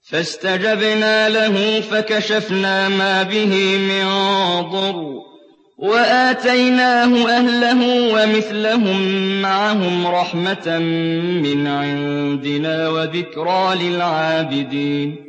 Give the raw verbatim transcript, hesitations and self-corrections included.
فاستجبنا له فكشفنا ما به من ضر وآتيناه أهله ومثلهم معهم رحمة من عندنا وذكرى للعابدين